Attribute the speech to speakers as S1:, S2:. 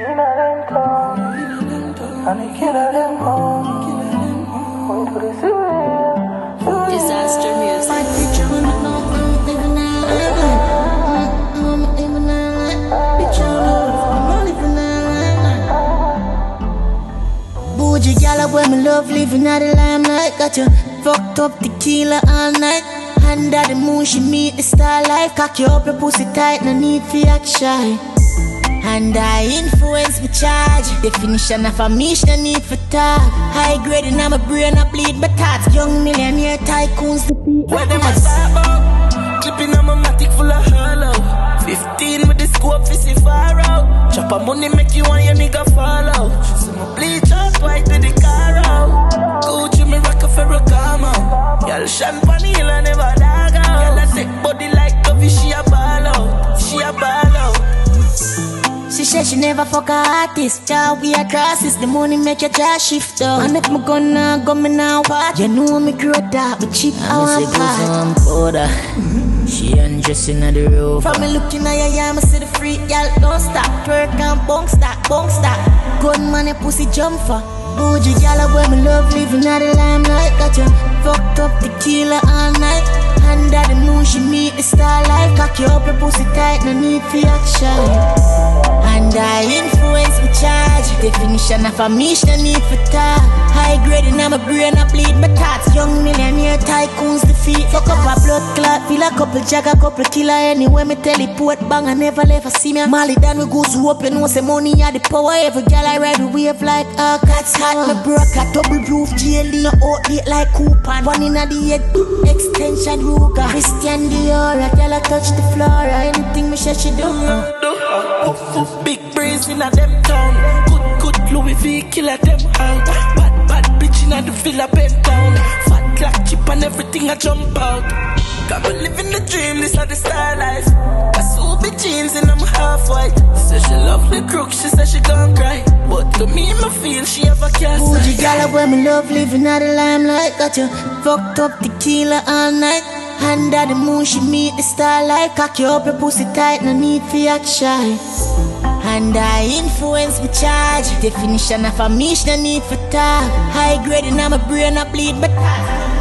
S1: in a them town, and they kill a them home. Wait for the civilian.
S2: Disaster music.
S3: Bougie gala when me love living at the limelight. Got you fucked up tequila all night. Under the moon she meet the starlight. Cock you up your pussy tight, no need for action. And I influence me charge. Definition of a mission, no need for talk. High grade in my brain, I bleed my thoughts. Young millionaire tycoons defeat.
S4: Where them a start up? Clipping on my matic full of hollow. 15 with the scope, fi see far out. Chop a money make you and your nigga follow. So my bleach out white with the car out. Gucci me rock a Ferragamo. Y'all champagne hill and never dog out. Y'all a take body like coffee, she a ball out. She a ball out.
S3: She said she never fuck a artist. Child, we are crosses. The money make your jaw shift up. And if me gonna go me now part. You know me grow that, but cheap our part. She undressing at the roof. From me looking at your yeah, me see the freak, y'all don't stop. Twerk and bong stop. Gun money pussy jump for. Bougie y'all where me love living at the limelight. Got you fucked up tequila all night. Under the moon she meet the starlight. Cock you up your pussy tight, no need for action. And I influence me charge. Definition of a mission, no need for talk. High grade in my brain, I bleed my thoughts. Young millionaire tycoons defeat. Fuck up a blood clot, feel a couple jag, a couple killer. Anyway me teleport bang, I never ever see me. Molly down we goose rope, you know say money are the power. Every girl I ride with wave like a cat's hat. Me broke a double roof GLD, no outlet like coupon. One in a the head, extension Ruger. Christian Dior, a girl I touch the floor. Anything me say she do.
S4: Big breeze in a them town. Good Louis V killer them out. Bad bitch in a the villa bent down. Fat clock chip and everything I jump out. Got me living the dream, this are the star life. I saw the jeans and I'm half white. Said she love the crook, she said she gon' cry. But to me, I feel she have a cast.
S3: Bougie gala where me love living at the limelight. Got you fucked up tequila all night. Under the moon she meet the starlight. Cock you up your pussy tight, no need for action. And I influence me charge. Definition of a mission, no need for talk. High grade in my brain, I bleed my thoughts.